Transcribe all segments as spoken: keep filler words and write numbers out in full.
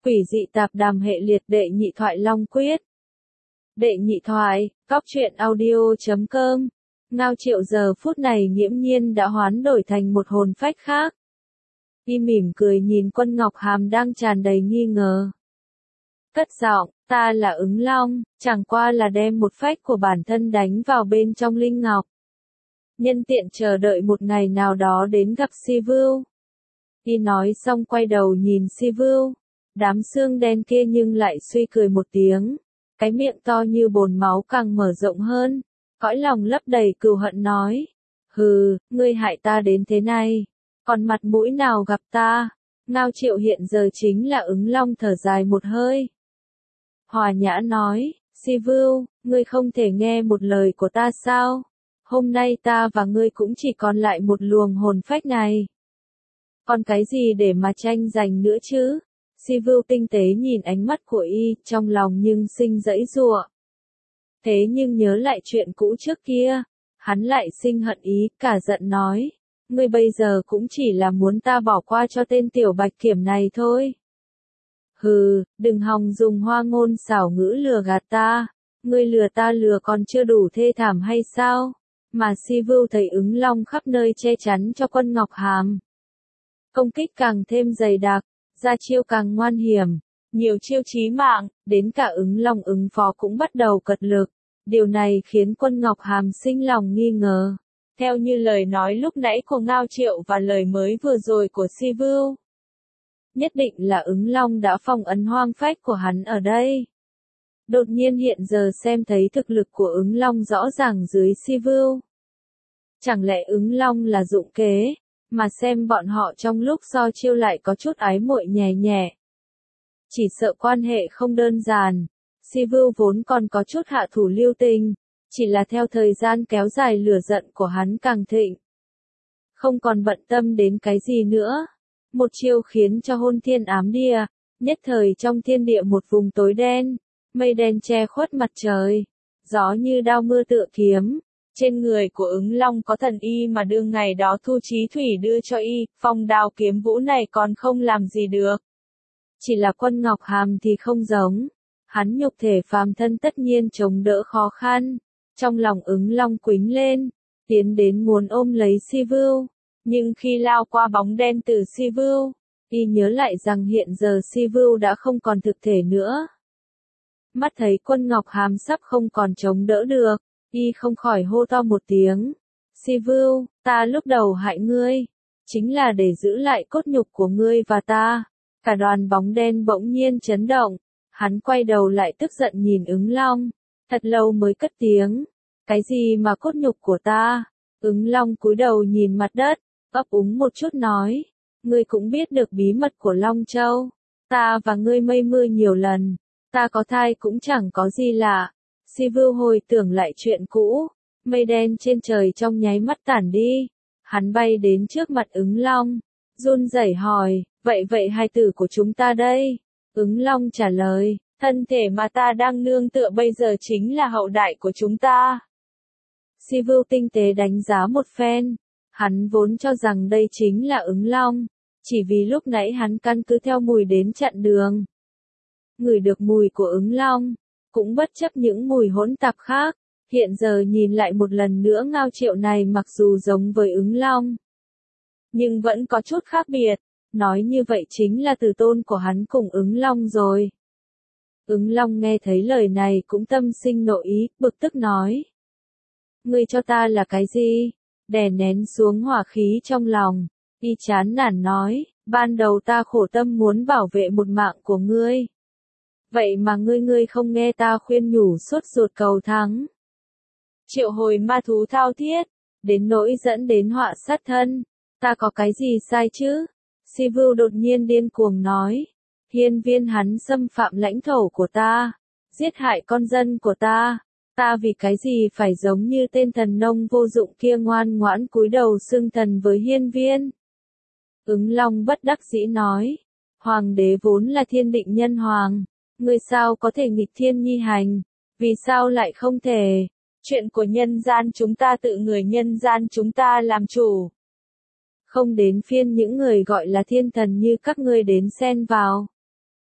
Quỷ dị tạp đàm hệ liệt đệ nhị thoại Long Quyết. Đệ nhị thoại, cóc truyện audio chấm com. Ngao Triệu giờ phút này nghiễm nhiên đã hoán đổi thành một hồn phách khác. Y mỉm cười nhìn Quân Ngọc Hàm đang tràn đầy nghi ngờ. Cất giọng, ta là Ứng Long, chẳng qua là đem một phách của bản thân đánh vào bên trong linh ngọc. Nhân tiện chờ đợi một ngày nào đó đến gặp Si Vưu. Y nói xong quay đầu nhìn Si Vưu. Đám xương đen kia nhưng lại suy cười một tiếng. Cái miệng to như bồn máu càng mở rộng hơn. Cõi lòng lấp đầy cừu hận nói. Hừ, ngươi hại ta đến thế này. Còn mặt mũi nào gặp ta? Ngao Triệu hiện giờ chính là Ứng Long thở dài một hơi. Hòa nhã nói, Si Vưu, ngươi không thể nghe một lời của ta sao? Hôm nay ta và ngươi cũng chỉ còn lại một luồng hồn phách này. Còn cái gì để mà tranh giành nữa chứ? Si Vưu tinh tế nhìn ánh mắt của y, trong lòng nhưng sinh dãy giụa. Thế nhưng nhớ lại chuyện cũ trước kia, hắn lại sinh hận ý, cả giận nói, ngươi bây giờ cũng chỉ là muốn ta bỏ qua cho tên tiểu bạch kiểm này thôi. Hừ, đừng hòng dùng hoa ngôn xảo ngữ lừa gạt ta, ngươi lừa ta lừa còn chưa đủ thê thảm hay sao? Mà Si Vưu thấy Ứng Long khắp nơi che chắn cho Quân Ngọc Hàm. Công kích càng thêm dày đặc, ra chiêu càng ngoan hiểm, nhiều chiêu chí mạng, đến cả Ứng Long ứng phó cũng bắt đầu cật lực. Điều này khiến Quân Ngọc Hàm sinh lòng nghi ngờ. Theo như lời nói lúc nãy của Ngao Triệu và lời mới vừa rồi của Si Vưu, nhất định là Ứng Long đã phong ấn hoang phách của hắn ở đây. Đột nhiên hiện giờ xem thấy thực lực của Ứng Long rõ ràng dưới Si Vưu. Chẳng lẽ Ứng Long là dụng kế, mà xem bọn họ trong lúc so chiêu lại có chút ái muội nhẹ nhẹ. Chỉ sợ quan hệ không đơn giản, Si Vưu vốn còn có chút hạ thủ lưu tình, chỉ là theo thời gian kéo dài lửa giận của hắn càng thịnh. Không còn bận tâm đến cái gì nữa. Một chiêu khiến cho hôn thiên ám địa, nhất thời trong thiên địa một vùng tối đen, mây đen che khuất mặt trời, gió như đao mưa tựa kiếm. Trên người của Ứng Long có thần y mà đương ngày đó Thu Chí Thủy đưa cho y, phong đao kiếm vũ này còn không làm gì được. Chỉ là Quân Ngọc Hàm thì không giống, hắn nhục thể phàm thân tất nhiên chống đỡ khó khăn. Trong lòng Ứng Long quýnh lên, tiến đến muốn ôm lấy Si Vưu, nhưng khi lao qua bóng đen từ Si Vưu, y nhớ lại rằng hiện giờ Si Vưu đã không còn thực thể nữa. Mắt thấy Quân Ngọc Hàm sắp không còn chống đỡ được, y không khỏi hô to một tiếng. Si Vưu, ta lúc đầu hại ngươi, chính là để giữ lại cốt nhục của ngươi và ta. Cả đoàn bóng đen bỗng nhiên chấn động, hắn quay đầu lại tức giận nhìn Ứng Long, thật lâu mới cất tiếng. Cái gì mà cốt nhục của ta? Ứng Long cúi đầu nhìn mặt đất, ấp úng một chút nói, ngươi cũng biết được bí mật của Long Châu. Ta và ngươi mây mưa nhiều lần, ta có thai cũng chẳng có gì lạ. Si Vưu hồi tưởng lại chuyện cũ, mây đen trên trời trong nháy mắt tản đi, hắn bay đến trước mặt Ứng Long, run rẩy hỏi, vậy vậy hài tử của chúng ta đây? Ứng Long trả lời, thân thể mà ta đang nương tựa bây giờ chính là hậu đại của chúng ta. Si Vưu tinh tế đánh giá một phen, hắn vốn cho rằng đây chính là Ứng Long, chỉ vì lúc nãy hắn căn cứ theo mùi đến chặn đường. Ngửi được mùi của Ứng Long, cũng bất chấp những mùi hỗn tạp khác, hiện giờ nhìn lại một lần nữa Ngao Triệu này mặc dù giống với Ứng Long, nhưng vẫn có chút khác biệt, nói như vậy chính là từ tôn của hắn cùng Ứng Long rồi. Ứng Long nghe thấy lời này cũng tâm sinh nội ý, bực tức nói. Ngươi cho ta là cái gì? Đè nén xuống hỏa khí trong lòng, y chán nản nói, ban đầu ta khổ tâm muốn bảo vệ một mạng của ngươi. Vậy mà ngươi ngươi không nghe ta khuyên nhủ suốt ruột cầu thắng. Triệu hồi ma thú thao thiết, đến nỗi dẫn đến họa sát thân, ta có cái gì sai chứ? Si Vưu đột nhiên điên cuồng nói, hiên viên hắn xâm phạm lãnh thổ của ta, giết hại con dân của ta, ta vì cái gì phải giống như tên thần nông vô dụng kia ngoan ngoãn cúi đầu xưng thần với hiên viên? Ứng Long bất đắc dĩ nói, hoàng đế vốn là thiên định nhân hoàng. Ngươi sao có thể nghịch thiên nhi hành, vì sao lại không thể? Chuyện của nhân gian chúng ta tự người nhân gian chúng ta làm chủ. Không đến phiên những người gọi là thiên thần như các ngươi đến xen vào.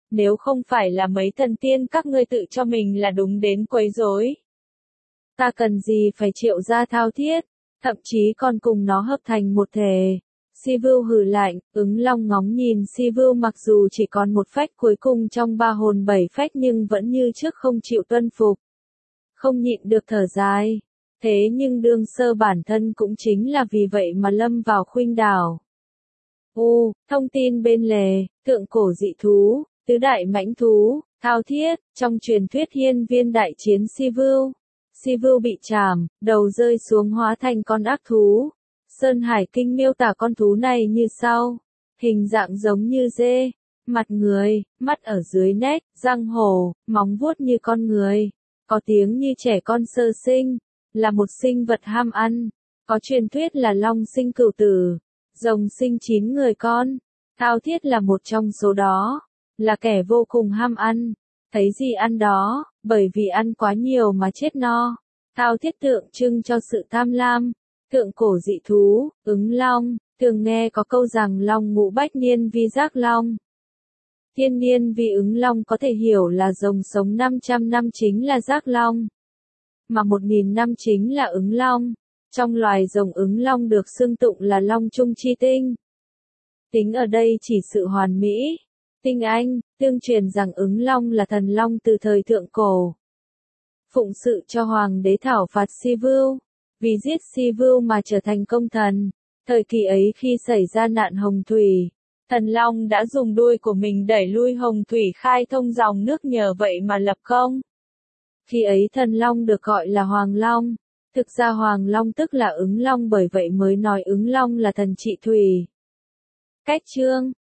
nếu không phải là mấy thần tiên các ngươi tự cho mình là đúng đến quấy rối. Ta cần gì phải triệu ra thao thiết, thậm chí còn cùng nó hợp thành một thể. Si Vưu hừ lạnh, ứng long ngóng nhìn Si Vưu mặc dù chỉ còn một phách cuối cùng trong ba hồn bảy phách nhưng vẫn như trước không chịu tuân phục. Không nhịn được thở dài. Thế nhưng đương sơ bản thân cũng chính là vì vậy mà lâm vào khuynh đảo. U, thông tin bên lề, thượng cổ dị thú, tứ đại mãnh thú, thao thiết, trong truyền thuyết hiên viên đại chiến Si Vưu. Si Vưu bị trảm, đầu rơi xuống hóa thành con ác thú. Sơn Hải Kinh miêu tả con thú này như sau. Hình dạng giống như dê, mặt người, mắt ở dưới nách, răng hổ, móng vuốt như con người. Có tiếng như trẻ con sơ sinh, là một sinh vật ham ăn. Có truyền thuyết là long sinh cửu tử, rồng sinh chín người con. Thao thiết là một trong số đó, là kẻ vô cùng ham ăn. Thấy gì ăn đó, bởi vì ăn quá nhiều mà chết no. Thao thiết tượng trưng cho sự tham lam. Thượng cổ dị thú, ứng long, thường nghe có câu rằng long ngũ bách niên vi giác long. Thiên niên vi ứng long có thể hiểu là rồng sống năm trăm năm chính là giác long. Mà một nghìn năm chính là ứng long. Trong loài rồng ứng long được xưng tụng là long trung chi tinh. Tính ở đây chỉ sự hoàn mỹ. Tinh Anh, tương truyền rằng ứng long là thần long từ thời thượng cổ. Phụng sự cho hoàng đế thảo phạt Si Vưu. Vì giết Si Vưu mà trở thành công thần. Thời kỳ ấy khi xảy ra nạn hồng thủy, thần long đã dùng đuôi của mình đẩy lui hồng thủy khai thông dòng nước nhờ vậy mà lập công. Khi ấy thần long được gọi là Hoàng Long. Thực ra Hoàng Long tức là ứng long bởi vậy mới nói ứng long là thần trị thủy. Cách chương